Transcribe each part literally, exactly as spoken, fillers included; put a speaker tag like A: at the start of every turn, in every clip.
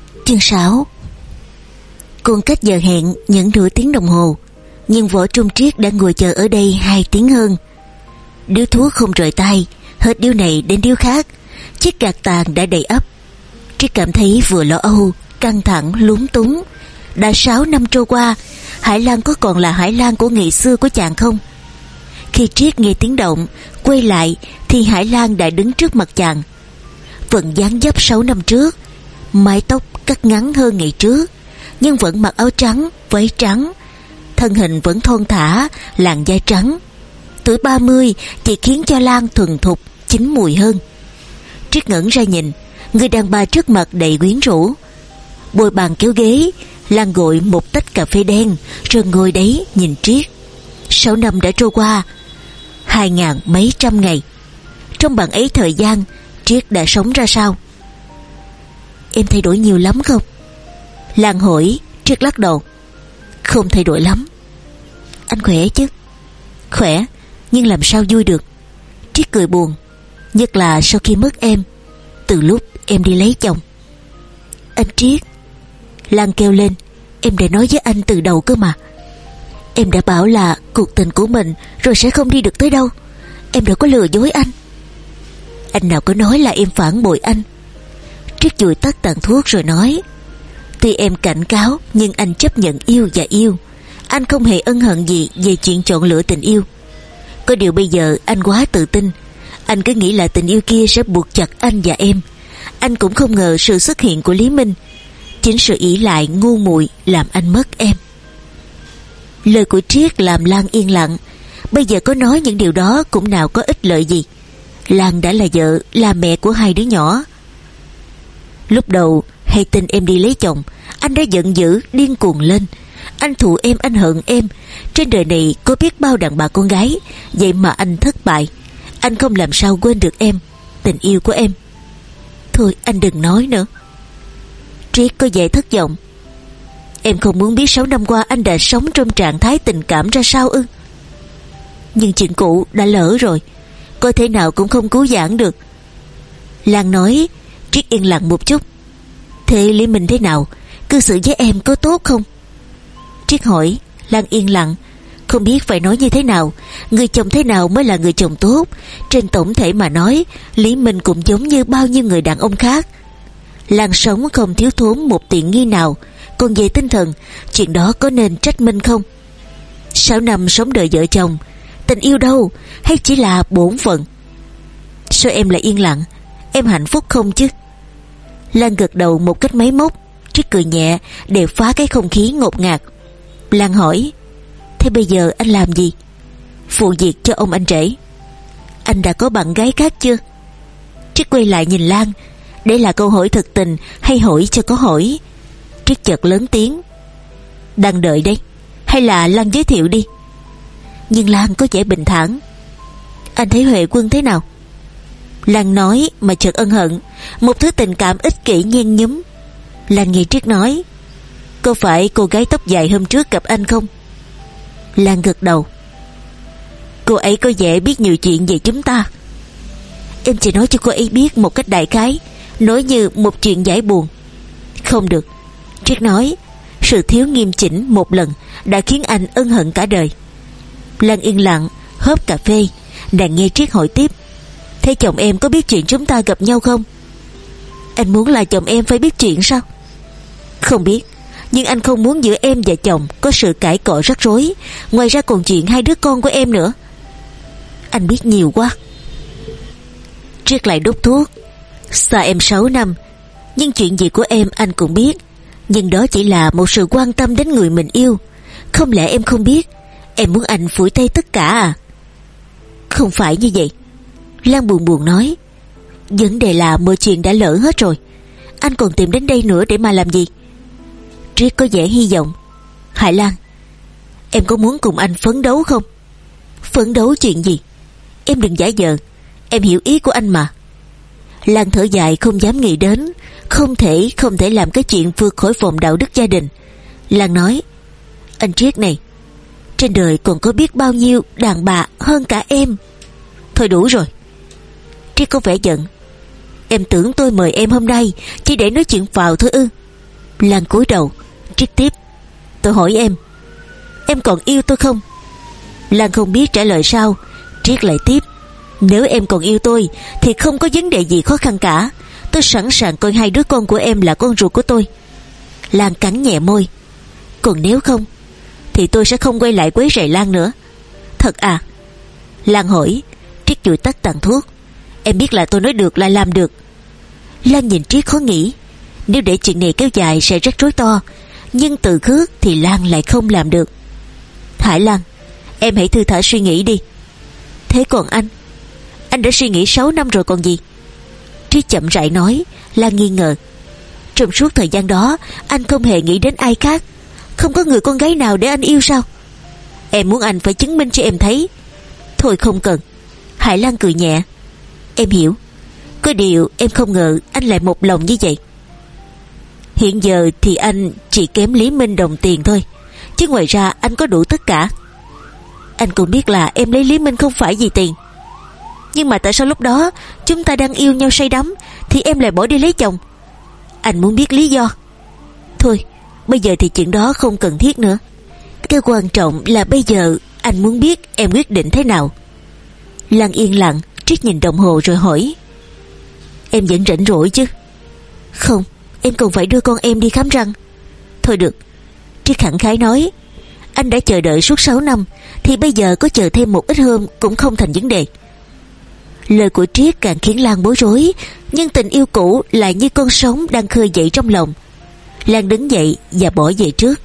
A: Chương sáu. Còn cách giờ hẹn những nửa tiếng đồng hồ, nhưng Võ Trung Triết đã ngồi chờ ở đây hai tiếng hơn. Điếu thuốc không rời tay, hết điếu này đến điếu khác, chiếc gạt tàn đã đầy ắp. Triết cảm thấy vừa lo âu, căng thẳng, lúng túng. Đã sáu năm trôi qua, Hải Lan có còn là Hải Lan của ngày xưa của chàng không? Khi Triết nghe tiếng động, quay lại thì Hải Lan đã đứng trước mặt chàng. Vẫn dáng dấp sáu năm trước, mái tóc cắt ngắn hơn ngày trước, nhưng vẫn mặc áo trắng, váy trắng. Thân hình vẫn thon thả, làn da trắng. Tuổi ba mươi chỉ khiến cho Lan thuần thục, chín mùi hơn. Triết ngẩn ra nhìn, người đàn bà trước mặt đầy quyến rũ. Bồi bàn kéo ghế, Lan gọi một tách cà phê đen, rồi ngồi đấy nhìn Triết. Sáu năm đã trôi qua, hai ngàn mấy trăm ngày. Trong bằng ấy thời gian, Triết đã sống ra sao? Em thay đổi nhiều lắm không? Lan hỏi. Triết lắc đầu. Không thay đổi lắm. Anh khỏe chứ? Khỏe, nhưng làm sao vui được. Triết cười buồn. Nhất là sau khi mất em, từ lúc em đi lấy chồng. Anh Triết, Lan kêu lên, em đã nói với anh từ đầu cơ mà. Em đã bảo là cuộc tình của mình rồi sẽ không đi được tới đâu. Em đã có lừa dối anh. Anh nào có nói là em phản bội anh. Triết dụi tắt tàn thuốc rồi nói, tuy em cảnh cáo, nhưng anh chấp nhận yêu và yêu. Anh không hề ân hận gì về chuyện chọn lựa tình yêu. Có điều bây giờ anh quá tự tin. Anh cứ nghĩ là tình yêu kia sẽ buộc chặt anh và em. Anh cũng không ngờ sự xuất hiện của Lý Minh. Chính sự ỷ lại ngu muội làm anh mất em. Lời của Triết làm Lan yên lặng. Bây giờ có nói những điều đó cũng nào có ích lợi gì. Lan đã là vợ, là mẹ của hai đứa nhỏ. Lúc đầu hay tin em đi lấy chồng, anh đã giận dữ, điên cuồng lên. Anh thù em, anh hận em. Trên đời này có biết bao đàn bà con gái, vậy mà anh thất bại. Anh không làm sao quên được em, tình yêu của em. Thôi anh đừng nói nữa. Triết có vẻ thất vọng. Em không muốn biết sáu năm qua anh đã sống trong trạng thái tình cảm ra sao ư? Nhưng chuyện cũ đã lỡ rồi, có thể nào cũng không cứu vãn được. Lan nói. Triết yên lặng một chút. Thế Lý Minh thế nào? Cư xử với em có tốt không? Triết hỏi. Lan yên lặng, không biết phải nói như thế nào. Người chồng thế nào mới là người chồng tốt? Trên tổng thể mà nói, Lý Minh cũng giống như bao nhiêu người đàn ông khác. Lan sống không thiếu thốn một tiện nghi nào. Còn về tinh thần, chuyện đó có nên trách Minh không? Sáu năm sống đời vợ chồng, tình yêu đâu, hay chỉ là bổn phận? Sao em lại yên lặng? Em hạnh phúc không chứ? Lan gật đầu một cách máy móc. Triết cười nhẹ để phá cái không khí ngột ngạt. Lan hỏi, thế bây giờ anh làm gì? Phụ việc cho ông anh rể. Anh đã có bạn gái khác chưa? Triết quay lại nhìn Lan. Đây là câu hỏi thực tình hay hỏi cho có hỏi? Triết chợt lớn tiếng, đang đợi đây, hay là Lan giới thiệu đi? Nhưng Lan có vẻ bình thản. Anh thấy Huệ Quân thế nào? Lan nói mà chợt ân hận. Một thứ tình cảm ích kỷ nhen nhúm. Lan nghe Triết nói, có phải cô gái tóc dài hôm trước gặp anh không? Lan gật đầu. Cô ấy có vẻ biết nhiều chuyện về chúng ta. Em chỉ nói cho cô ấy biết một cách đại khái, nói như một chuyện giải buồn. Không được. Triết nói, sự thiếu nghiêm chỉnh một lần đã khiến anh ân hận cả đời. Lan yên lặng hớp cà phê. Nàng nghe Triết hỏi tiếp, thế chồng em có biết chuyện chúng ta gặp nhau không? Anh muốn là chồng em phải biết chuyện sao? Không biết, nhưng anh không muốn giữa em và chồng có sự cãi cọ rắc rối. Ngoài ra còn chuyện hai đứa con của em nữa. Anh biết nhiều quá. Triết lại đốt thuốc. Xa em sáu năm, nhưng chuyện gì của em anh cũng biết. Nhưng đó chỉ là một sự quan tâm đến người mình yêu. Không lẽ em không biết? Em muốn anh phủi tay tất cả à? Không phải như vậy. Lan buồn buồn nói, vấn đề là mọi chuyện đã lỡ hết rồi. Anh còn tìm đến đây nữa để mà làm gì? Triết có vẻ hy vọng. Hải Lan, em có muốn cùng anh phấn đấu không? Phấn đấu chuyện gì? Em đừng giả vờ. Em hiểu ý của anh mà. Lan thở dài không dám nghĩ đến. Không thể không thể làm cái chuyện vượt khỏi vòng đạo đức gia đình. Lan nói, anh Triết này, trên đời còn có biết bao nhiêu đàn bà hơn cả em. Thôi đủ rồi. Triết có vẻ giận. Em tưởng tôi mời em hôm nay chỉ để nói chuyện vào thôi ư? Lan cúi đầu. Triết tiếp: tôi hỏi em, em còn yêu tôi không? Lan không biết trả lời sao. Triết lại tiếp: nếu em còn yêu tôi thì không có vấn đề gì khó khăn cả. Tôi sẵn sàng coi hai đứa con của em là con ruột của tôi. Lan cắn nhẹ môi. Còn nếu không thì tôi sẽ không quay lại quấy rầy Lan nữa. Thật à? Lan hỏi. Triết chùi tắt tàn thuốc. Em biết là tôi nói được là làm được. Lan nhìn Triết khó nghĩ. Nếu để chuyện này kéo dài sẽ rất rối to, nhưng từ khước thì Lan lại không làm được. Hải Lan, em hãy thư thả suy nghĩ đi. Thế còn anh? Anh đã suy nghĩ sáu năm rồi còn gì? Triết chậm rãi nói. Lan nghi ngờ. Trong suốt thời gian đó anh không hề nghĩ đến ai khác. Không có người con gái nào để anh yêu sao? Em muốn anh phải chứng minh cho em thấy. Thôi không cần. Hải Lan cười nhẹ. Em hiểu. Có điều em không ngờ anh lại một lòng như vậy. Hiện giờ thì anh chỉ kém Lý Minh đồng tiền thôi, chứ ngoài ra anh có đủ tất cả. Anh cũng biết là em lấy Lý Minh không phải vì tiền. Nhưng mà tại sao lúc đó chúng ta đang yêu nhau say đắm thì em lại bỏ đi lấy chồng? Anh muốn biết lý do. Thôi, bây giờ thì chuyện đó không cần thiết nữa. Cái quan trọng là bây giờ anh muốn biết em quyết định thế nào. Lan yên lặng. Triết nhìn đồng hồ rồi hỏi: em vẫn rảnh rỗi chứ? Không, em còn phải đưa con em đi khám răng. Thôi được. Triết khẳng khái nói: anh đã chờ đợi suốt sáu năm thì bây giờ có chờ thêm một ít hôm cũng không thành vấn đề. Lời của Triết càng khiến Lan bối rối, nhưng tình yêu cũ lại như con sóng đang khơi dậy trong lòng. Lan đứng dậy và bỏ về trước.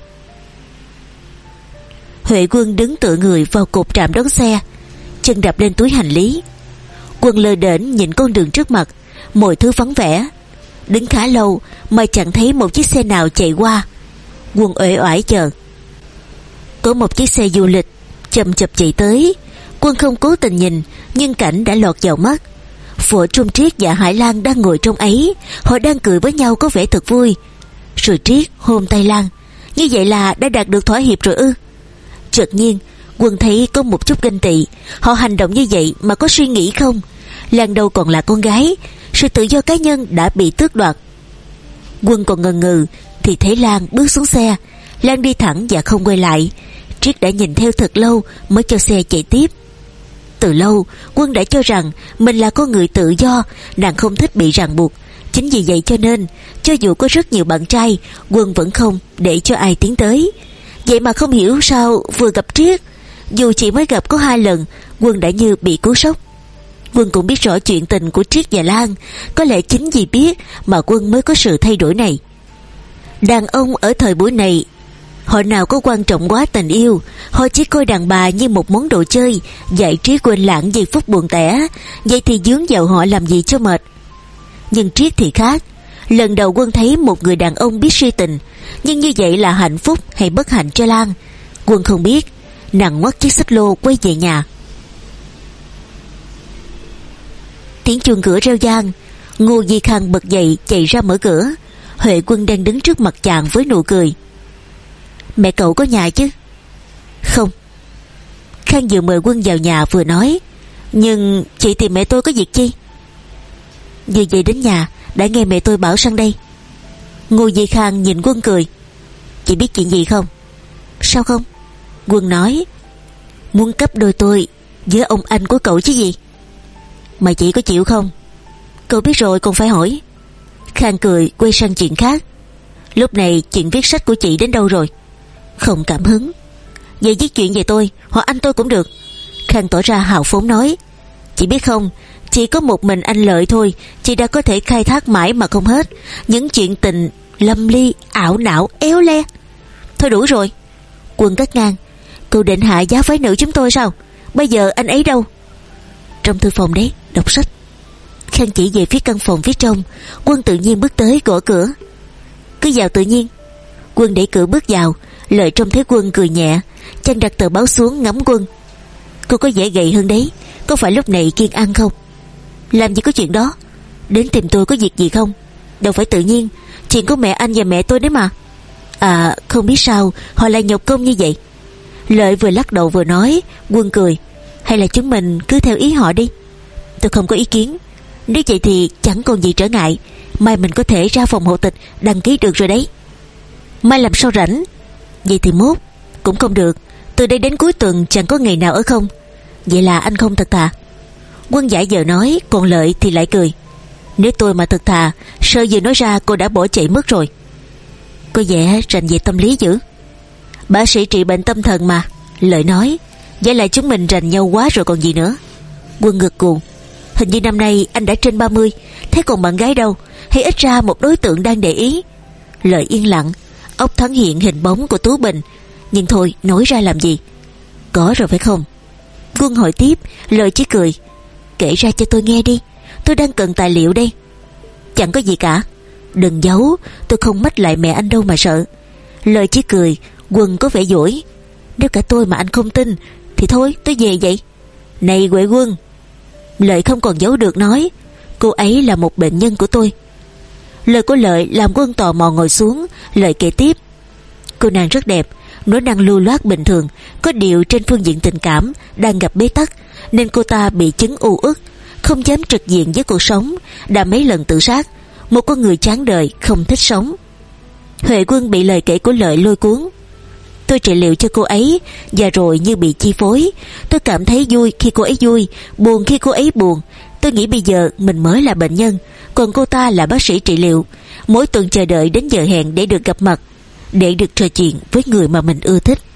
A: Huệ Quân đứng tựa người vào cột trạm đón xe, chân đạp lên túi hành lý. Quân lơ đễnh nhìn con đường trước mặt, mọi thứ vắng vẻ. Đứng khá lâu mà chẳng thấy một chiếc xe nào chạy qua. Quân uể oải chờ. Có một chiếc xe du lịch chậm chậm chạy tới. Quân không cố tình nhìn, nhưng cảnh đã lọt vào mắt. Vợ Trung Triết và Hải Lan đang ngồi trong ấy. Họ đang cười với nhau có vẻ thật vui. Rồi Triết hôn tay Lan. Như vậy là đã đạt được thỏa hiệp rồi ư? Chợt nhiên Quân thấy có một chút ganh tị. Họ hành động như vậy mà có suy nghĩ không? Lan đâu còn là con gái, sự tự do cá nhân đã bị tước đoạt. Quân còn ngần ngừ thì thấy Lan bước xuống xe. Lan đi thẳng và không quay lại. Triết đã nhìn theo thật lâu mới cho xe chạy tiếp. Từ lâu Quân đã cho rằng mình là con người tự do, nàng không thích bị ràng buộc. Chính vì vậy cho nên cho dù có rất nhiều bạn trai, Quân vẫn không để cho ai tiến tới. Vậy mà không hiểu sao vừa gặp Triết, dù chỉ mới gặp có hai lần, Quân đã như bị cú sốc. Quân cũng biết rõ chuyện tình của Triết và Lan. Có lẽ chính vì biết mà Quân mới có sự thay đổi này. Đàn ông ở thời buổi này, họ nào có quan trọng quá tình yêu. Họ chỉ coi đàn bà như một món đồ chơi, giải trí quên lãng giây phút buồn tẻ. Vậy thì dướng vào họ làm gì cho mệt. Nhưng Triết thì khác. Lần đầu Quân thấy một người đàn ông biết si tình. Nhưng như vậy là hạnh phúc hay bất hạnh cho Lan, Quân không biết. Nàng ngoắt chiếc xích lô quay về nhà. Tiếng chuông cửa reo vang. Ngô Di Khang bật dậy chạy ra mở cửa. Huệ Quân đang đứng trước mặt chàng với nụ cười. Mẹ cậu có nhà chứ? Không. Khang vừa mời Quân vào nhà vừa nói: nhưng chị tìm mẹ tôi có việc chi? Vừa về đến nhà đã nghe mẹ tôi bảo sang đây. Ngô Di Khang nhìn Quân cười. Chị biết chuyện gì không? Sao không? Quân nói: muốn cấp đôi tôi với ông anh của cậu chứ gì. Mà chị có chịu không? Cậu biết rồi còn phải hỏi. Khang cười quay sang chuyện khác. Lúc này chuyện viết sách của chị đến đâu rồi? Không cảm hứng. Vậy viết chuyện về tôi hoặc anh tôi cũng được. Khang tỏ ra hào phóng nói: chị biết không, chỉ có một mình anh Lợi thôi, chị đã có thể khai thác mãi mà không hết những chuyện tình lâm ly, ảo não, éo le. Thôi đủ rồi. Quân cắt ngang: cậu định hạ giá phái nữ chúng tôi sao? Bây giờ anh ấy đâu? Trong thư phòng đấy, đọc sách. Khang chỉ về phía căn phòng phía trong. Quân tự nhiên bước tới gõ cửa. Cứ vào tự nhiên. Quân đẩy cửa bước vào. Lợi trông thấy Quân cười nhẹ, chàng đặt tờ báo xuống ngắm Quân. Cô có vẻ gầy hơn đấy, có phải lúc này kiêng ăn không? Làm gì có chuyện đó. Đến tìm tôi có việc gì không? Đâu phải tự nhiên, chuyện của mẹ anh và mẹ tôi đấy mà. À, không biết sao họ lại nhọc công như vậy. Lợi vừa lắc đầu vừa nói. Quân cười: hay là chúng mình cứ theo ý họ đi. Tôi không có ý kiến. Nếu vậy thì chẳng còn gì trở ngại. Mai mình có thể ra phòng hộ tịch đăng ký được rồi đấy. Mai làm sao rảnh? Vậy thì mốt cũng không được. Từ đây đến cuối tuần chẳng có ngày nào ở không. Vậy là anh không thật thà? Quân giả giờ nói, còn Lợi thì lại cười. Nếu tôi mà thật thà, sợ vừa nói ra cô đã bỏ chạy mất rồi. Có vẻ rành về tâm lý dữ. Bác sĩ trị bệnh tâm thần mà, Lợi nói. Vậy là chúng mình rành nhau quá rồi còn gì nữa. Quân ngực cuồng. Hình như năm nay anh đã trên ba mươi. Thế còn bạn gái đâu? Hay ít ra một đối tượng đang để ý? Lợi yên lặng. Óc thoáng hiện hình bóng của Tú Bình. Nhưng thôi, nói ra làm gì? Có rồi phải không? Quân hỏi tiếp. Lợi chỉ cười. Kể ra cho tôi nghe đi, tôi đang cần tài liệu đây. Chẳng có gì cả. Đừng giấu, tôi không mách lại mẹ anh đâu mà sợ. Lợi chỉ cười. Quân có vẻ dỗi. Nếu cả tôi mà anh không tin thì thôi, tôi về vậy. Này Huệ Quân. Lợi không còn giấu được nói. Cô ấy là một bệnh nhân của tôi. Lời của Lợi làm Quân tò mò ngồi xuống. Lợi kể tiếp. Cô nàng rất đẹp, nói năng lưu loát bình thường. Có điều trên phương diện tình cảm đang gặp bế tắc, nên cô ta bị chứng u uất, không dám trực diện với cuộc sống, đã mấy lần tự sát. Một con người chán đời, không thích sống. Huệ Quân bị lời kể của Lợi lôi cuốn. Tôi trị liệu cho cô ấy, và rồi như bị chi phối. Tôi cảm thấy vui khi cô ấy vui, buồn khi cô ấy buồn. Tôi nghĩ bây giờ mình mới là bệnh nhân, còn cô ta là bác sĩ trị liệu. Mỗi tuần chờ đợi đến giờ hẹn để được gặp mặt, để được trò chuyện với người mà mình ưa thích.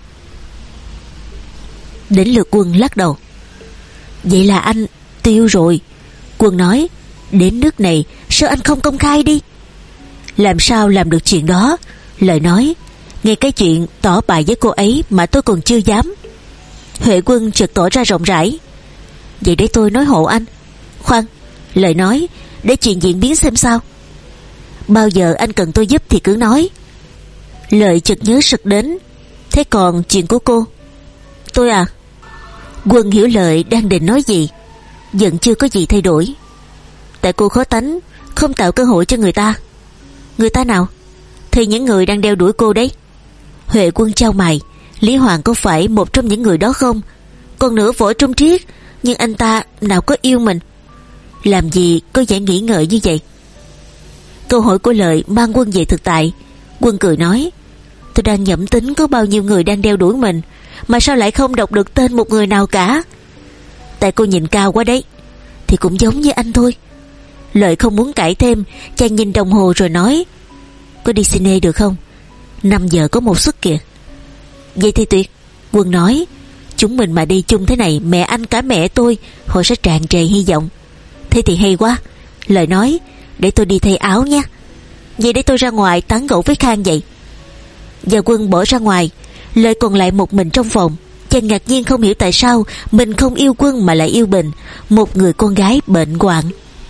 A: Đến lượt Quân lắc đầu. Vậy là anh tiêu rồi. Quân nói. Đến nước này sao anh không công khai đi? Làm sao làm được chuyện đó? Lợi nói. Ngay cái chuyện tỏ bài với cô ấy mà tôi còn chưa dám. Huệ Quân chợt tỏ ra rộng rãi. Vậy để tôi nói hộ anh. Khoan, Lợi nói. Để chuyện diễn biến xem sao. Bao giờ anh cần tôi giúp thì cứ nói. Lợi chợt nhớ sực đến. Thế còn chuyện của cô? Tôi à? Quân hiểu Lợi đang định nói gì. Vẫn chưa có gì thay đổi. Tại cô khó tánh, không tạo cơ hội cho người ta. Người ta nào? Thì những người đang đeo đuổi cô đấy. Huệ Quân chau mày. Lý Hoàng có phải một trong những người đó không? Còn nữa Võ Trung Triết, nhưng anh ta nào có yêu mình. Làm gì có vẻ nghĩ ngợi như vậy? Câu hỏi của Lợi mang Quân về thực tại. Quân cười nói. Tôi đang nhẩm tính có bao nhiêu người đang đeo đuổi mình, mà sao lại không đọc được tên một người nào cả? Tại cô nhìn cao quá đấy. Thì cũng giống như anh thôi. Lợi không muốn cãi thêm, chàng nhìn đồng hồ rồi nói. Có đi cine được không? Năm giờ có một suất kìa. Vậy thì tuyệt. Quân nói. Chúng mình mà đi chung thế này, mẹ anh cả mẹ tôi, họ sẽ tràn trề hy vọng. Thế thì hay quá. Lợi nói. Để tôi đi thay áo nha. Vậy để tôi ra ngoài tán gẫu với Khang vậy. Và Quân bỏ ra ngoài. Lợi còn lại một mình trong phòng. Chàng ngạc nhiên không hiểu tại sao mình không yêu Quân mà lại yêu Bình, một người con gái bệnh hoạn.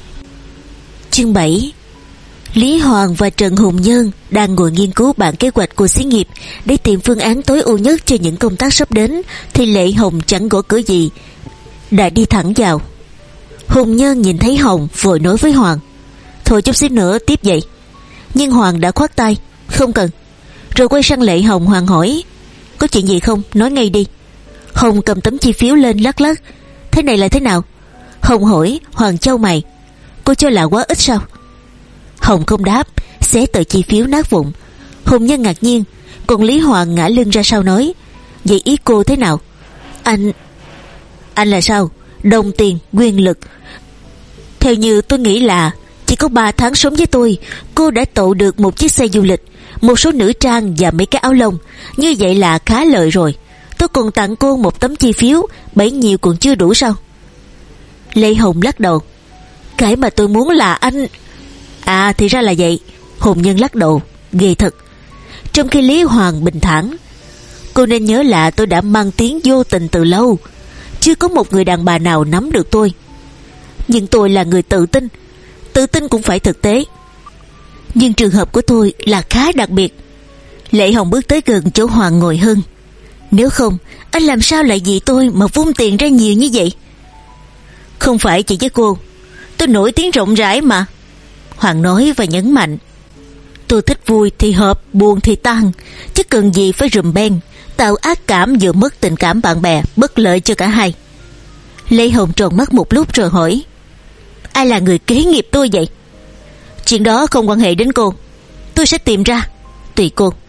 A: Chương bảy. Lý Hoàng và Trần Hùng Nhân đang ngồi nghiên cứu bản kế hoạch của xí nghiệp để tìm phương án tối ưu nhất cho những công tác sắp đến, thì Lệ Hồng chẳng gõ cửa gì, đã đi thẳng vào. Hùng Nhân nhìn thấy Hồng vội nói với Hoàng. Thôi chút xíu nữa tiếp vậy. Nhưng Hoàng đã khoát tay. Không cần. Rồi quay sang Lệ Hồng. Hoàng hỏi. Có chuyện gì không? Nói ngay đi. Hồng cầm tấm chi phiếu lên lắc lắc. Thế này là thế nào? Hồng hỏi. Hoàng chau mày. Cô cho là quá ít sao? Hồng không đáp, xé tờ chi phiếu nát vụn. Hùng Nhân ngạc nhiên. Còn Lý Hoàng ngã lưng ra sau nói. Vậy ý cô thế nào? Anh... Anh là sao? Đồng tiền, quyền lực. Theo như tôi nghĩ là chỉ có ba tháng sống với tôi, cô đã tậu được một chiếc xe du lịch, một số nữ trang và mấy cái áo lông. Như vậy là khá lợi rồi. Tôi còn tặng cô một tấm chi phiếu, bấy nhiêu còn chưa đủ sao? Lê Hồng lắc đầu. Cái mà tôi muốn là anh... À thì ra là vậy. Hùng Nhân lắc đầu. Ghê thật. Trong khi Lý Hoàng bình thản. Cô nên nhớ là tôi đã mang tiếng vô tình từ lâu. Chưa có một người đàn bà nào nắm được tôi. Nhưng tôi là người tự tin. Tự tin cũng phải thực tế. Nhưng trường hợp của tôi là khá đặc biệt. Lệ Hồng bước tới gần chỗ Hoàng ngồi hơn. Nếu không, anh làm sao lại vì tôi mà vung tiền ra nhiều như vậy? Không phải chỉ với cô, tôi nổi tiếng rộng rãi mà. Hoàng nói và nhấn mạnh. Tôi thích vui thì hợp, buồn thì tan, chứ cần gì phải rùm beng, tạo ác cảm vừa mất tình cảm bạn bè, bất lợi cho cả hai. Lê Hồng tròn mắt một lúc rồi hỏi. Ai là người kế nghiệp tôi vậy? Chuyện đó không quan hệ đến cô. Tôi sẽ tìm ra. Tùy cô.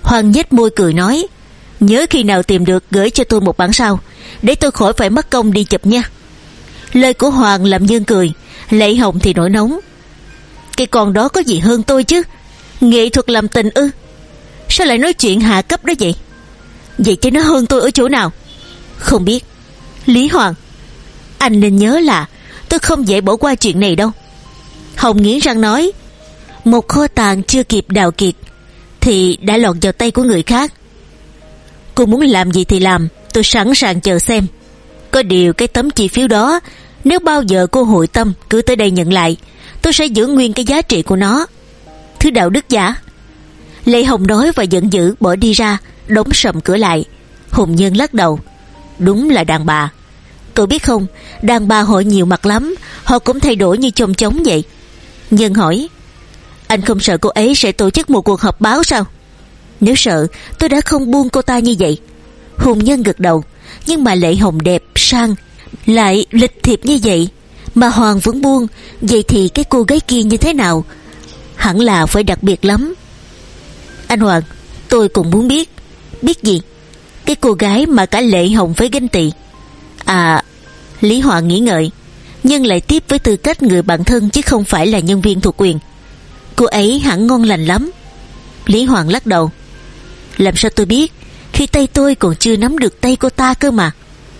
A: Hoàng nhếch môi cười nói: Nhớ khi nào tìm được gửi cho tôi một bản sao, để tôi khỏi phải mất công đi chụp nha. Lời của Hoàng làm Dương cười, Lệ Hồng thì nổi nóng: Cái con đó có gì hơn tôi chứ? Nghệ thuật làm tình ư? Sao lại nói chuyện hạ cấp đó vậy? Vậy chứ nó hơn tôi ở chỗ nào? Không biết. Lý Hoàng, anh nên nhớ là tôi không dễ bỏ qua chuyện này đâu. Hồng nghiến răng nói: Một kho tàng chưa kịp đào kiệt thì đã lọt vào tay của người khác. Cô muốn làm gì thì làm, tôi sẵn sàng chờ xem. Có điều cái tấm chi phiếu đó, nếu bao giờ cô hội tâm cứ tới đây nhận lại, tôi sẽ giữ nguyên cái giá trị của nó. Thứ đạo đức giả. Lệ Hồng nói và giận dữ bỏ đi ra, đóng sầm cửa lại. Hùng Nhân lắc đầu: Đúng là đàn bà. Cậu biết không, đàn bà họ nhiều mặt lắm, họ cũng thay đổi như chông chóng vậy. Nhân hỏi: Anh không sợ cô ấy sẽ tổ chức một cuộc họp báo sao? Nếu sợ, tôi đã không buông cô ta như vậy. Hùng Nhân gật đầu. Nhưng mà Lệ Hồng đẹp, sang, lại lịch thiệp như vậy mà Hoàng vẫn buông, vậy thì cái cô gái kia như thế nào? Hẳn là phải đặc biệt lắm. Anh Hoàng, tôi cũng muốn biết. Biết gì? Cái cô gái mà cả Lệ Hồng phải ganh tị. À, Lý Hoàng nghĩ ngợi, nhưng lại tiếp với tư cách người bạn thân chứ không phải là nhân viên thuộc quyền. Cô ấy hẳn ngon lành lắm. Lý Hoàng lắc đầu: Làm sao tôi biết, khi tay tôi còn chưa nắm được tay cô ta cơ mà.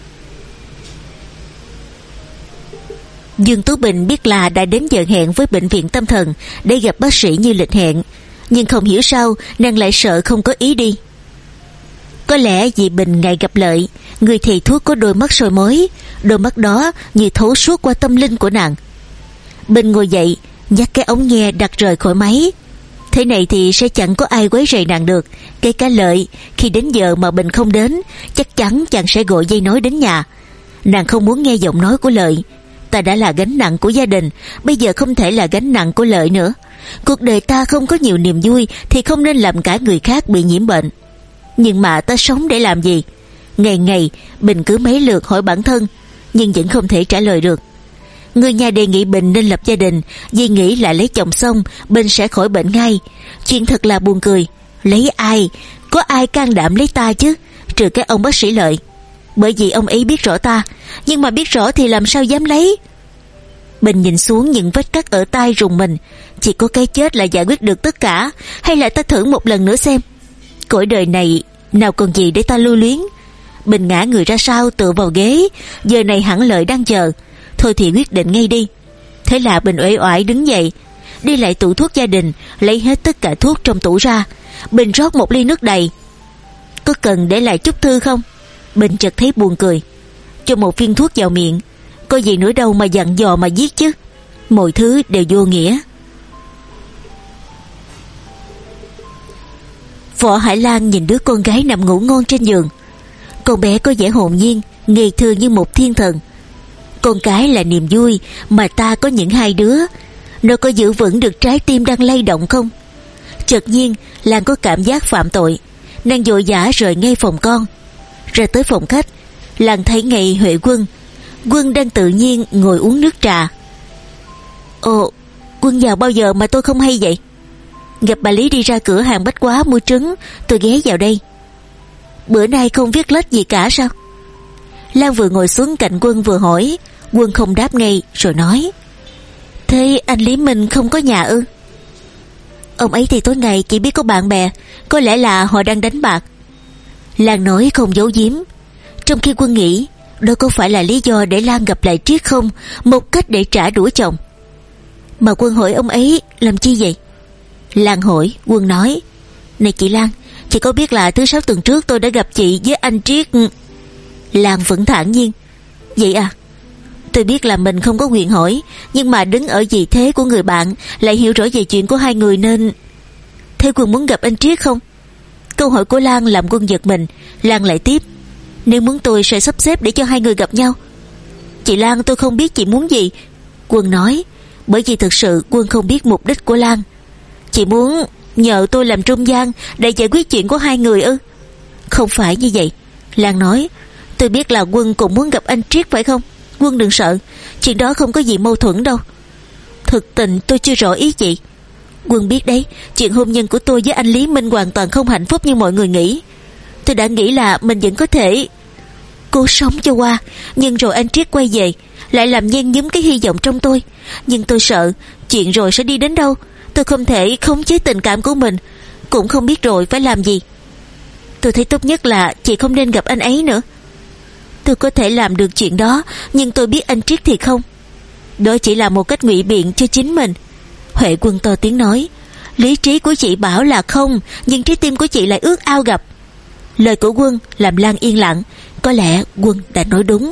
A: Dương Tú Bình biết là đã đến giờ hẹn với bệnh viện tâm thần để gặp bác sĩ như lịch hẹn, nhưng không hiểu sao nàng lại sợ không có ý đi. Có lẽ vì Bình ngày gặp Lợi, người thầy thuốc có đôi mắt soi mói, đôi mắt đó như thấu suốt qua tâm linh của nàng. Bình ngồi dậy, nhắc cái ống nghe đặt rời khỏi máy. Thế này thì sẽ chẳng có ai quấy rầy nàng được, kể cả Lợi. Khi đến giờ mà Bình không đến, chắc chắn chàng sẽ gọi dây nói đến nhà. Nàng không muốn nghe giọng nói của Lợi. Ta đã là gánh nặng của gia đình, bây giờ không thể là gánh nặng của Lợi nữa. Cuộc đời ta không có nhiều niềm vui thì không nên làm cả người khác bị nhiễm bệnh. Nhưng mà ta sống để làm gì? Ngày ngày Bình cứ mấy lượt hỏi bản thân, nhưng vẫn không thể trả lời được. Người nhà đề nghị Bình nên lập gia đình, vì nghĩ là lấy chồng xong Bình sẽ khỏi bệnh ngay. Chuyện thật là buồn cười. Lấy ai? Có ai can đảm lấy ta chứ, trừ cái ông bác sĩ Lợi. Bởi vì ông ấy biết rõ ta, nhưng mà biết rõ thì làm sao dám lấy. Bình nhìn xuống những vết cắt ở tai rùng mình. Chỉ có cái chết là giải quyết được tất cả, hay là ta thử một lần nữa xem. Cõi đời này nào còn gì để ta lưu luyến. Bình ngã người ra sau tựa vào ghế. Giờ này hẳn Lợi đang chờ. Thôi thì quyết định ngay đi. Thế là Bình uể oải đứng dậy, đi lại tủ thuốc gia đình, lấy hết tất cả thuốc trong tủ ra. Bình rót một ly nước đầy. Có cần để lại chút thư không? Bình chợt thấy buồn cười. Cho một viên thuốc vào miệng, có gì nữa đâu mà dặn dò mà giết chứ. Mọi thứ đều vô nghĩa. Võ Hải Lan nhìn đứa con gái nằm ngủ ngon trên giường. Con bé có vẻ hồn nhiên, ngây thơ như một thiên thần. Con cái là niềm vui mà ta có những hai đứa. Nó có giữ vững được trái tim đang lay động không? Chợt nhiên Lan có cảm giác phạm tội. Nàng vội vã rời ngay phòng con. Ra tới phòng khách, Lan thấy ngay Huệ Quân. Quân đang tự nhiên ngồi uống nước trà. Ồ, Quân vào bao giờ mà tôi không hay vậy? Gặp bà Lý đi ra cửa hàng bách hóa mua trứng, tôi ghé vào đây. Bữa nay không viết lách gì cả sao? Lan vừa ngồi xuống cạnh Quân vừa hỏi. Quân không đáp ngay rồi nói: Thế anh Lý Minh không có nhà ư? Ông ấy thì tối ngày chỉ biết có bạn bè, có lẽ là họ đang đánh bạc. Lan nói không giấu giếm, trong khi Quân nghĩ đó có phải là lý do để Lan gặp lại Triết không, một cách để trả đũa chồng. Mà Quân hỏi ông ấy làm chi vậy? Lan hỏi. Quân nói: Này chị Lan, chị có biết là thứ sáu tuần trước tôi đã gặp chị với anh Triết? Lan vẫn thản nhiên: Vậy à? Tôi biết là mình không có quyền hỏi, nhưng mà đứng ở vị thế của người bạn, lại hiểu rõ về chuyện của hai người nên... Thế Quân muốn gặp anh Triết không? Câu hỏi của Lan làm Quân giật mình. Lan lại tiếp: Nếu muốn tôi sẽ sắp xếp để cho hai người gặp nhau. Chị Lan, tôi không biết chị muốn gì. Quân nói, bởi vì thực sự Quân không biết mục đích của Lan. Chị muốn nhờ tôi làm trung gian để giải quyết chuyện của hai người ư? Không phải như vậy. Lan nói, tôi biết là Quân cũng muốn gặp anh Triết phải không? Quân đừng sợ, chuyện đó không có gì mâu thuẫn đâu. Thực tình tôi chưa rõ ý chị. Quân biết đấy, chuyện hôn nhân của tôi với anh Lý Minh hoàn toàn không hạnh phúc như mọi người nghĩ. Tôi đã nghĩ là mình vẫn có thể cố sống cho qua, nhưng rồi anh Triết quay về, lại làm nhen nhúm cái hy vọng trong tôi. Nhưng tôi sợ chuyện rồi sẽ đi đến đâu. Tôi không thể khống chế tình cảm của mình, cũng không biết rồi phải làm gì. Tôi thấy tốt nhất là chị không nên gặp anh ấy nữa. Tôi có thể làm được chuyện đó, nhưng tôi biết anh Triết thì không. Đó chỉ là một cách ngụy biện cho chính mình. Huệ Quân to tiếng nói. Lý trí của chị bảo là không, nhưng trái tim của chị lại ước ao gặp. Lời của Quân làm Lan yên lặng. Có lẽ Quân đã nói đúng.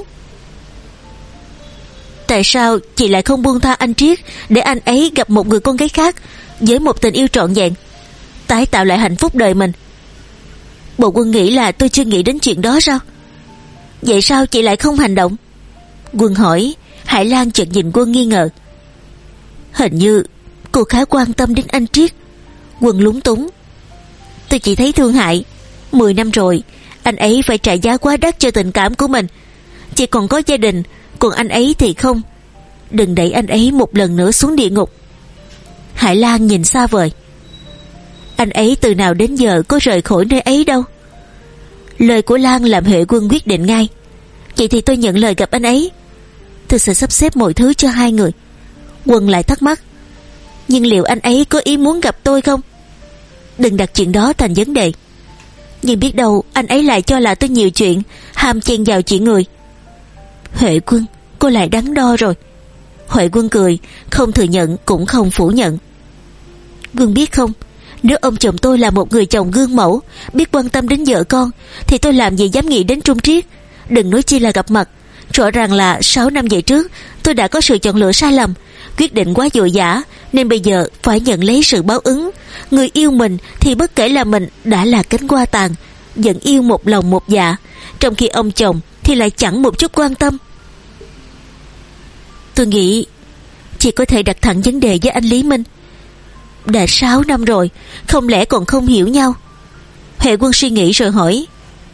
A: Tại sao chị lại không buông tha anh Triết để anh ấy gặp một người con gái khác, với một tình yêu trọn vẹn, tái tạo lại hạnh phúc đời mình? Bộ Quân nghĩ là tôi chưa nghĩ đến chuyện đó sao? Vậy sao chị lại không hành động? Quân hỏi. Hải Lan chợt nhìn Quân nghi ngờ. Hình như cô khá quan tâm đến anh Triết. Quân lúng túng. Tôi chỉ thấy thương hại. Mười năm rồi, anh ấy phải trả giá quá đắt cho tình cảm của mình. Chị còn có gia đình, còn anh ấy thì không. Đừng đẩy anh ấy một lần nữa xuống địa ngục. Hải Lan nhìn xa vời. Anh ấy từ nào đến giờ có rời khỏi nơi ấy đâu. Lời của Lan làm Huệ Quân quyết định ngay. Vậy thì tôi nhận lời gặp anh ấy. Tôi sẽ sắp xếp mọi thứ cho hai người. Quân lại thắc mắc. Nhưng liệu anh ấy có ý muốn gặp tôi không? Đừng đặt chuyện đó thành vấn đề. Nhưng biết đâu anh ấy lại cho là tôi nhiều chuyện, ham chen vào chuyện người. Huệ Quân, cô lại đắn đo rồi. Huệ Quân cười, không thừa nhận cũng không phủ nhận. Quân biết không, nếu ông chồng tôi là một người chồng gương mẫu, biết quan tâm đến vợ con, thì tôi làm gì dám nghĩ đến Trung Triết. Đừng nói chi là gặp mặt. Rõ ràng là sáu năm về trước tôi đã có sự chọn lựa sai lầm, quyết định quá vội vã, nên bây giờ phải nhận lấy sự báo ứng. Người yêu mình thì bất kể là mình đã là cánh hoa tàn, vẫn yêu một lòng một dạ, trong khi ông chồng thì lại chẳng một chút quan tâm. Tôi nghĩ chị có thể đặt thẳng vấn đề với anh Lý Minh. Đã sáu năm rồi, không lẽ còn không hiểu nhau? Huệ Quân suy nghĩ rồi hỏi.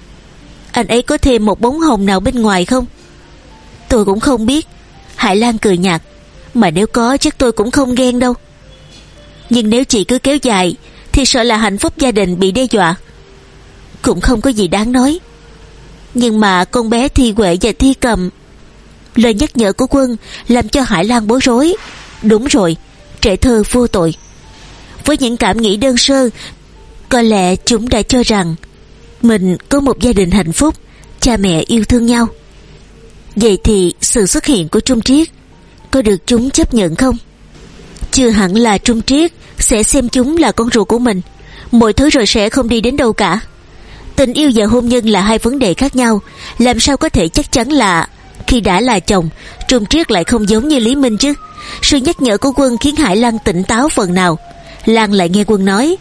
A: Anh ấy có thêm một bóng hồng nào bên ngoài không? Tôi cũng không biết. Hải Lan cười nhạt. Mà nếu có chắc tôi cũng không ghen đâu. Nhưng nếu chị cứ kéo dài thì sợ là hạnh phúc gia đình bị đe dọa. Cũng không có gì đáng nói. Nhưng mà con bé Thi Huệ và Thi Cầm. Lời nhắc nhở của Quân làm cho Hải Lan bối rối. Đúng rồi, trẻ thơ vô tội. Với những cảm nghĩ đơn sơ, có lẽ chúng đã cho rằng mình có một gia đình hạnh phúc, cha mẹ yêu thương nhau. Vậy thì sự xuất hiện của Trung Triết có được chúng chấp nhận không? Chưa hẳn là Trung Triết sẽ xem chúng là con ruột của mình. Mọi thứ rồi sẽ không đi đến đâu cả. Tình yêu và hôn nhân là hai vấn đề khác nhau. Làm sao có thể chắc chắn là khi đã là chồng, Trung Triết lại không giống như Lý Minh chứ? Sự nhắc nhở của Quân khiến Hải Lan tỉnh táo phần nào. Lan lại nghe Quân nói.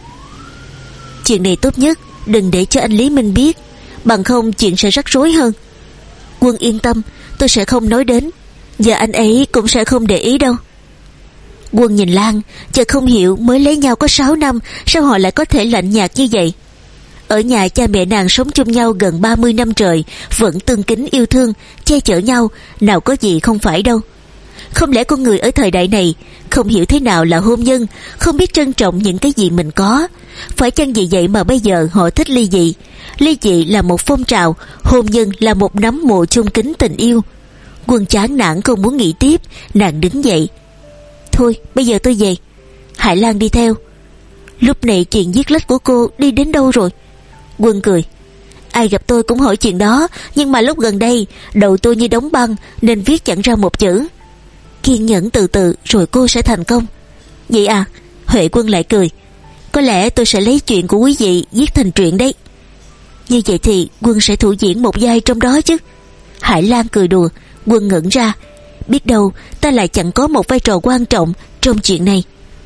A: Chuyện này tốt nhất đừng để cho anh Lý Minh biết, bằng không chuyện sẽ rắc rối hơn. Quân yên tâm, tôi sẽ không nói đến, và anh ấy cũng sẽ không để ý đâu. Quân nhìn Lan, chợt không hiểu mới lấy nhau có sáu năm, sao họ lại có thể lạnh nhạt như vậy. Ở nhà cha mẹ nàng sống chung nhau gần ba mươi năm trời, vẫn tương kính yêu thương, che chở nhau, nào có gì không phải đâu. Không lẽ con người ở thời đại này không hiểu thế nào là hôn nhân, không biết trân trọng những cái gì mình có? Phải chăng vì vậy mà bây giờ họ thích ly dị? Ly dị là một phong trào, hôn nhân là một nấm mộ chung kính tình yêu. Quân chán nản không muốn nghĩ tiếp, nàng đứng dậy. Thôi bây giờ tôi về. Hải Lan đi theo. Lúc này chuyện viết lách của cô đi đến đâu rồi? Quân cười. Ai gặp tôi cũng hỏi chuyện đó, nhưng mà lúc gần đây đầu tôi như đóng băng nên viết chẳng ra một chữ. Kiên nhẫn từ từ rồi cô sẽ thành công. Vậy à? Huệ Quân lại cười. Có lẽ tôi sẽ lấy chuyện của quý vị viết thành truyện đấy. Như vậy thì Quân sẽ thủ diễn một vai trong đó chứ? Hải Lan cười đùa. Quân ngẩn ra. Biết đâu ta lại chẳng có một vai trò quan trọng trong chuyện này.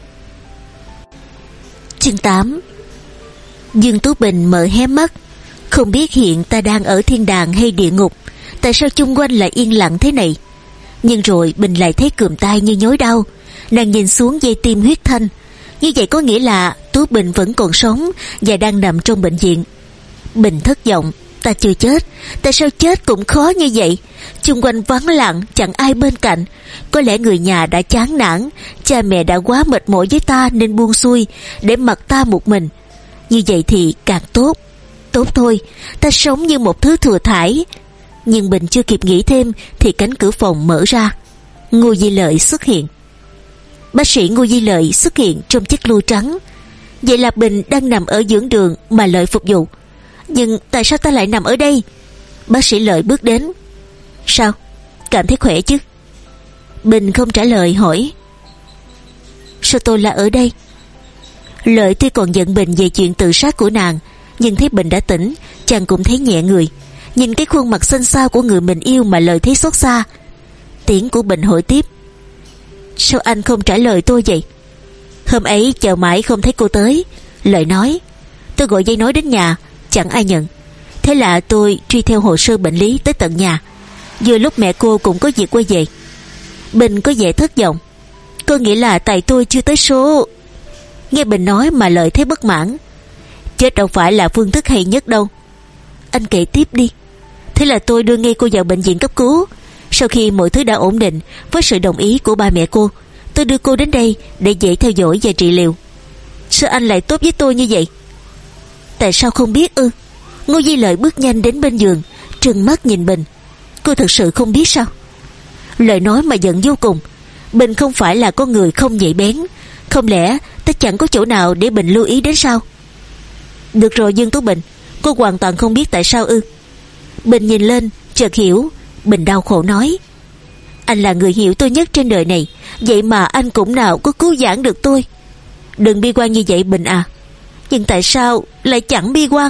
A: Chương tám. Dương Tú Bình mở hé mắt. Không biết hiện ta đang ở thiên đàng hay địa ngục. Tại sao chung quanh lại yên lặng thế này? Nhưng rồi Bình lại thấy cườm tay như nhói đau. Nàng nhìn xuống dây tim huyết thanh. Như vậy có nghĩa là Tú Bình vẫn còn sống và đang nằm trong bệnh viện. Bình thất vọng. Ta chưa chết, tại sao chết cũng khó như vậy? Xung quanh vắng lặng, chẳng ai bên cạnh. Có lẽ người nhà đã chán nản, cha mẹ đã quá mệt mỏi với ta nên buông xuôi, để mặc ta một mình. Như vậy thì càng tốt. Tốt thôi, ta sống như một thứ thừa thải. Nhưng Bình chưa kịp nghĩ thêm thì cánh cửa phòng mở ra. Ngô Di Lợi xuất hiện. Bác sĩ Ngô Di Lợi xuất hiện trong chiếc lu trắng. Vậy là Bình đang nằm ở dưỡng đường mà Lợi phục vụ. Nhưng tại sao ta lại nằm ở đây? Bác sĩ Lợi bước đến. Sao? Cảm thấy khỏe chứ? Bình không trả lời hỏi. Sao tôi lại ở đây? Lợi tuy còn giận Bình về chuyện tự sát của nàng, nhưng thấy Bình đã tỉnh, chàng cũng thấy nhẹ người. Nhìn cái khuôn mặt xanh xao của người mình yêu mà Lợi thấy xót xa. Tiếng của Bình hỏi tiếp. Sao anh không trả lời tôi vậy? Hôm ấy chờ mãi không thấy cô tới. Lợi nói. Tôi gọi dây nói đến nhà, chẳng ai nhận. Thế là tôi truy theo hồ sơ bệnh lý tới tận nhà. Vừa lúc mẹ cô cũng có việc quay về. Bình có vẻ thất vọng. Cô nghĩ là tại tôi chưa tới số. Nghe Bình nói mà Lợi thấy bất mãn. Chết đâu phải là phương thức hay nhất đâu. Anh kể tiếp đi. Thế là tôi đưa ngay cô vào bệnh viện cấp cứu. Sau khi mọi thứ đã ổn định, với sự đồng ý của ba mẹ cô, tôi đưa cô đến đây để dễ theo dõi và trị liệu. Sao anh lại tốt với tôi như vậy? Tại sao không biết ư? Ngô Di Lợi bước nhanh đến bên giường, trừng mắt nhìn Bình. Cô thật sự không biết sao? Lời nói mà giận vô cùng. Bình không phải là con người không nhạy bén. Không lẽ ta chẳng có chỗ nào để Bình lưu ý đến sao? Được rồi Dương Tú Bình, cô hoàn toàn không biết tại sao ư? Bình nhìn lên chợt hiểu. Bình đau khổ nói. Anh là người hiểu tôi nhất trên đời này, vậy mà anh cũng nào có cứu vãn được tôi. Đừng bi quan như vậy Bình à. Nhưng tại sao lại chẳng bi quan?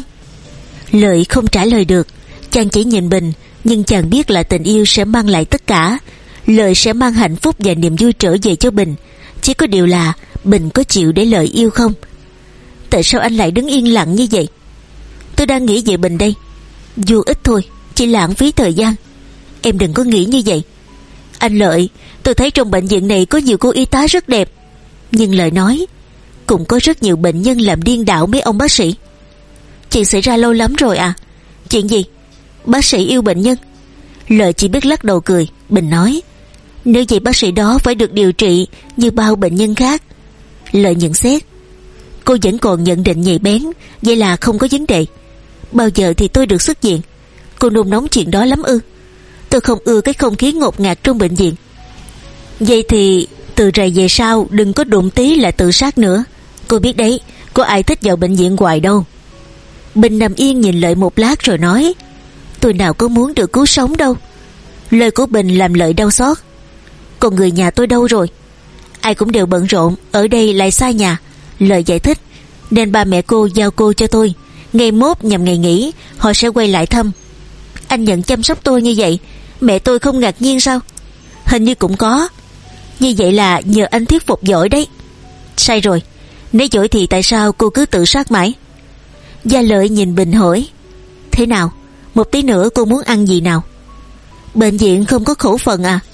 A: Lợi không trả lời được. Chàng chỉ nhìn Bình, nhưng chàng biết là tình yêu sẽ mang lại tất cả. Lợi sẽ mang hạnh phúc và niềm vui trở về cho Bình. Chỉ có điều là Bình có chịu để Lợi yêu không? Tại sao anh lại đứng yên lặng như vậy? Tôi đang nghĩ về Bình đây. Vô ích thôi, chỉ lãng phí thời gian. Em đừng có nghĩ như vậy. Anh Lợi, tôi thấy trong bệnh viện này có nhiều cô y tá rất đẹp. Nhưng Lợi nói, cũng có rất nhiều bệnh nhân làm điên đảo mấy ông bác sĩ. Chuyện xảy ra lâu lắm rồi à? Chuyện gì? Bác sĩ yêu bệnh nhân? Lợi chỉ biết lắc đầu cười. Bình nói, nếu vậy bác sĩ đó phải được điều trị như bao bệnh nhân khác. Lợi nhận xét, cô vẫn còn nhận định nhạy bén, vậy là không có vấn đề. Bao giờ thì tôi được xuất viện? Cô nôn nóng chuyện đó lắm ư? Tôi không ưa cái không khí ngột ngạt trong bệnh viện. Vậy thì từ rày về sau đừng có đụng tí là tự sát nữa. Cô biết đấy, có ai thích vào bệnh viện hoài đâu. Bình nằm yên nhìn Lợi một lát rồi nói, tôi nào có muốn được cứu sống đâu. Lời của Bình làm Lợi đau xót. Còn người nhà tôi đâu rồi? Ai cũng đều bận rộn, ở đây lại xa nhà. Lợi giải thích, nên ba mẹ cô giao cô cho tôi. Ngày mốt nhằm ngày nghỉ họ sẽ quay lại thăm. Anh nhận chăm sóc tôi như vậy, mẹ tôi không ngạc nhiên sao? Hình như cũng có. Như vậy là nhờ anh thuyết phục giỏi đấy. Sai rồi, nếu giỏi thì tại sao cô cứ tự sát mãi? Gia Lợi nhìn Bình hỏi, thế nào? Một tí nữa cô muốn ăn gì nào? Bệnh viện không có khẩu phần à?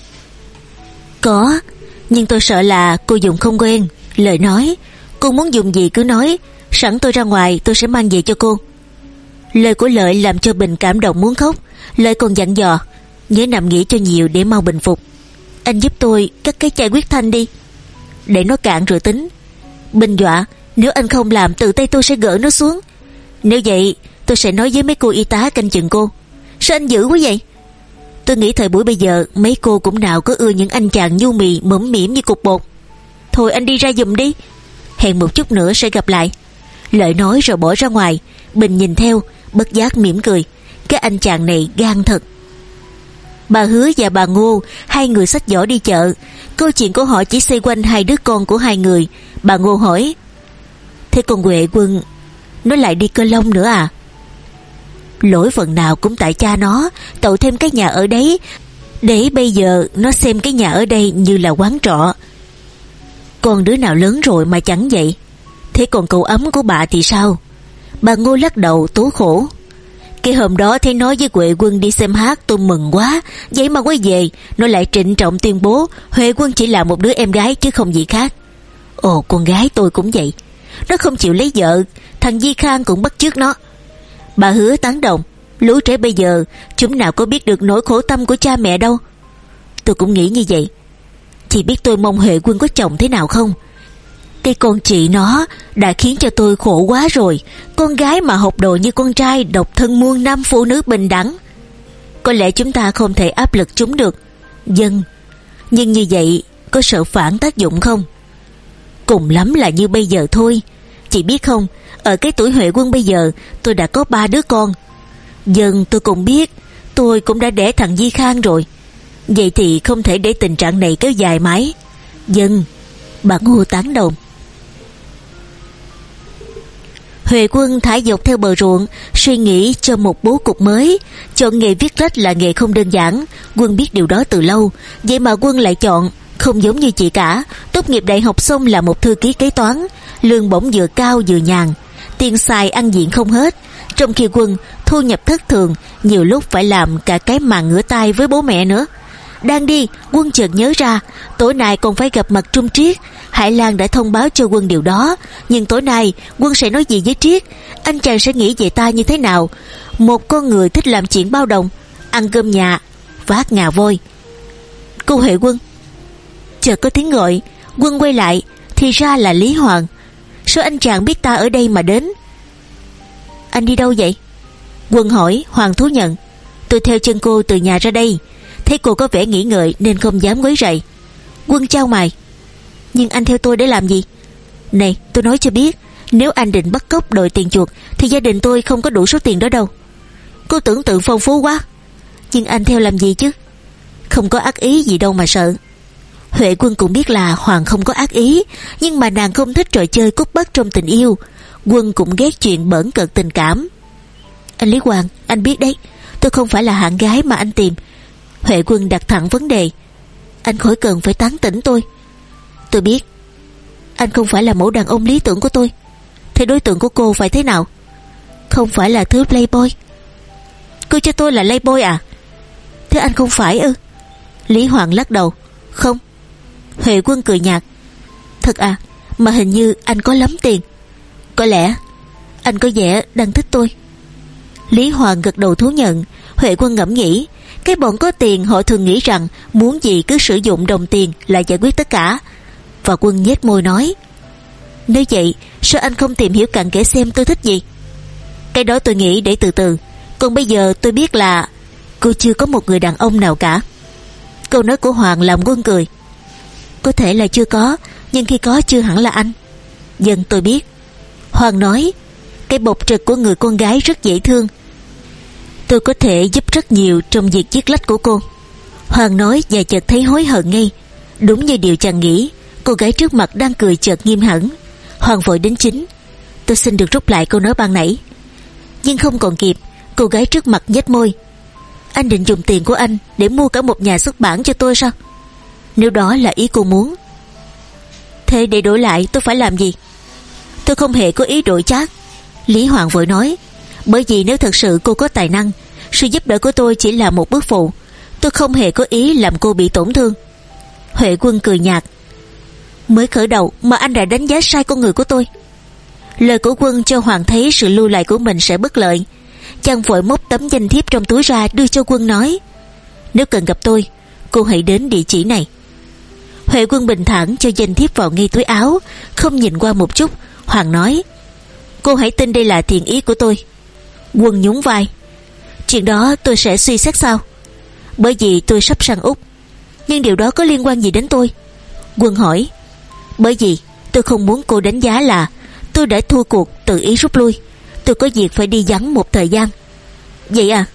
A: Có, nhưng tôi sợ là cô dùng không quen. Lợi nói, cô muốn dùng gì cứ nói, sẵn tôi ra ngoài tôi sẽ mang về cho cô. Lời của Lợi làm cho Bình cảm động muốn khóc. Lợi còn dặn dò, nhớ nằm nghỉ cho nhiều để mau bình phục. Anh giúp tôi cắt cái chai huyết thanh đi, để nó cạn rồi tính. Bình dọa, nếu anh không làm tự tay tôi sẽ gỡ nó xuống. Nếu vậy tôi sẽ nói với mấy cô y tá canh chừng cô. Sao anh dữ quá vậy? Tôi nghĩ thời buổi bây giờ mấy cô cũng nào có ưa những anh chàng nhu mì mõm mỉm như cục bột. Thôi anh đi ra giùm đi, hẹn một chút nữa sẽ gặp lại. Lợi nói rồi bỏ ra ngoài. Bình nhìn theo bất giác mỉm cười. Cái anh chàng này gan thật. Bà Hứa và bà Ngô, hai người xách giỏ đi chợ. Câu chuyện của họ chỉ xoay quanh hai đứa con của hai người. Bà Ngô hỏi, thế con Huệ Quân nó lại đi Cơ Long nữa à? Lỗi phần nào cũng tại cha nó tậu thêm cái nhà ở đấy, để bây giờ nó xem cái nhà ở đây như là quán trọ. Con đứa nào lớn rồi mà chẳng vậy. Thế còn cậu ấm của bà thì sao? Bà Ngô lắc đầu tố khổ. Cái hôm đó thấy nói với Huệ Quân đi xem hát, tôi mừng quá. Vậy mà quay về nó lại trịnh trọng tuyên bố Huệ Quân chỉ là một đứa em gái chứ không gì khác. Ồ, con gái tôi cũng vậy, nó không chịu lấy vợ, thằng Di Khang cũng bắt chước nó. Bà Hứa tán đồng, Lũ trẻ bây giờ chúng nào có biết được nỗi khổ tâm của cha mẹ đâu. Tôi cũng nghĩ như vậy. Chị biết tôi mong Huệ Quân có chồng thế nào không? Cái con chị nó đã khiến cho tôi khổ quá rồi. Con gái mà học đồ như con trai, độc thân muôn năm, phụ nữ bình đẳng. Có lẽ chúng ta không thể áp lực chúng được. Dân, nhưng như vậy có sợ phản tác dụng không? Cùng lắm là như bây giờ thôi. Chị biết không, ở cái tuổi Huệ Quân bây giờ tôi đã có ba đứa con. Dân, tôi cũng biết, tôi cũng đã đẻ thằng Di Khang rồi. Vậy thì không thể để tình trạng này kéo dài mãi. Dân, bà Ngô tán đồng. Huệ Quân thả dọc theo bờ ruộng, suy nghĩ cho một bố cục mới. Chọn nghề viết lách là nghề không đơn giản. Quân biết điều đó từ lâu, vậy mà Quân lại chọn. Không giống như chị cả, tốt nghiệp đại học xong là một thư ký kế toán, lương bổng vừa cao vừa nhàn, tiền xài ăn diện không hết. Trong khi Quân thu nhập thất thường, nhiều lúc phải làm cả cái màn ngửa tay với bố mẹ nữa. Đang đi, Quân chợt nhớ ra tối nay còn phải gặp mặt Trung Triết. Hải Lan đã thông báo cho Quân điều đó, nhưng tối nay Quân sẽ nói gì với Triết? Anh chàng sẽ nghĩ về ta như thế nào? Một con người thích làm chuyện bao đồng, ăn cơm nhà, vác ngà voi. Cô Huệ Quân. Chợt có tiếng gọi. Quân quay lại, thì ra là Lý Hoàng. Sao anh chàng biết ta ở đây mà đến? Anh đi đâu vậy? Quân hỏi. Hoàng thú nhận. Tôi theo chân cô từ nhà ra đây. Thấy cô có vẻ nghỉ ngơi nên không dám quấy rầy. Quân chau mày. Nhưng anh theo tôi để làm gì? Này, tôi nói cho biết, nếu anh định bắt cóc đòi tiền chuộc thì gia đình tôi không có đủ số tiền đó đâu. Cô tưởng tượng phong phú quá. Nhưng anh theo làm gì chứ? Không có ác ý gì đâu mà sợ. Huệ Quân cũng biết là Hoàng không có ác ý, nhưng mà nàng không thích trò chơi cút bắt trong tình yêu. Quân cũng ghét chuyện bỡn cợt tình cảm. Anh Lý Hoàng, anh biết đấy, tôi không phải là hạng gái mà anh tìm. Huệ Quân đặt thẳng vấn đề. Anh khỏi cần phải tán tỉnh tôi. Tôi biết anh không phải là mẫu đàn ông lý tưởng của tôi. Thế đối tượng của cô phải thế nào? Không phải là thứ playboy. Cô cho tôi là playboy à? Thế anh không phải ư? Lý Hoàng lắc đầu. Không. Huệ Quân cười nhạt. Thật à? Mà hình như anh có lắm tiền. Có lẽ anh có vẻ đang thích tôi. Lý Hoàng gật đầu thú nhận. Huệ Quân ngẫm nghĩ, cái bọn có tiền họ thường nghĩ rằng muốn gì cứ sử dụng đồng tiền là giải quyết tất cả. Và Quân nhếch môi nói, nếu vậy sao anh không tìm hiểu cặn kẽ xem tôi thích gì? Cái đó tôi nghĩ để từ từ. Còn bây giờ tôi biết là cô chưa có một người đàn ông nào cả. Câu nói của Hoàng làm Quân cười. Có thể là chưa có, nhưng khi có chưa hẳn là anh. Dần tôi biết. Hoàng nói, cái bộc trực của người con gái rất dễ thương. Tôi có thể giúp rất nhiều trong việc viết lách của cô. Hoàng nói và chợt thấy hối hận ngay. Đúng như điều chàng nghĩ, cô gái trước mặt đang cười chợt nghiêm hẳn. Hoàng vội đến chính. Tôi xin được rút lại câu nói ban nãy. Nhưng không còn kịp. Cô gái trước mặt nhếch môi. Anh định dùng tiền của anh để mua cả một nhà xuất bản cho tôi sao? Nếu đó là ý cô muốn, thế để đổi lại tôi phải làm gì? Tôi không hề có ý đổi chác. Lý Hoàng vội nói. Bởi vì nếu thật sự cô có tài năng, sự giúp đỡ của tôi chỉ là một bước phụ. Tôi không hề có ý làm cô bị tổn thương. Huệ Quân cười nhạt. Mới khởi đầu mà anh đã đánh giá sai con người của tôi. Lời của Quân cho Hoàng thấy sự lưu lại của mình sẽ bất lợi. Chàng vội móc tấm danh thiếp trong túi ra đưa cho Quân nói, nếu cần gặp tôi, cô hãy đến địa chỉ này. Huệ Quân bình thản cho danh thiếp vào ngay túi áo, không nhìn qua một chút. Hoàng nói, cô hãy tin đây là thiện ý của tôi. Quân nhún vai. Chuyện đó tôi sẽ suy xét sau. Bởi vì tôi sắp sang Úc. Nhưng điều đó có liên quan gì đến tôi? Quân hỏi. Bởi vì tôi không muốn cô đánh giá là tôi đã thua cuộc, tự ý rút lui. Tôi có việc phải đi vắng một thời gian. Vậy à?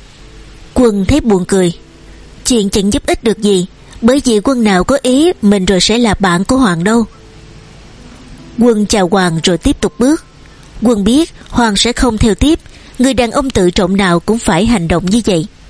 A: Quân thấy buồn cười. Chuyện chẳng giúp ích được gì, bởi vì Quân nào có ý mình rồi sẽ là bạn của Hoàng đâu. Quân chào Hoàng rồi tiếp tục bước. Quân biết Hoàng sẽ không theo tiếp. Người đàn ông tự trọng nào cũng phải hành động như vậy.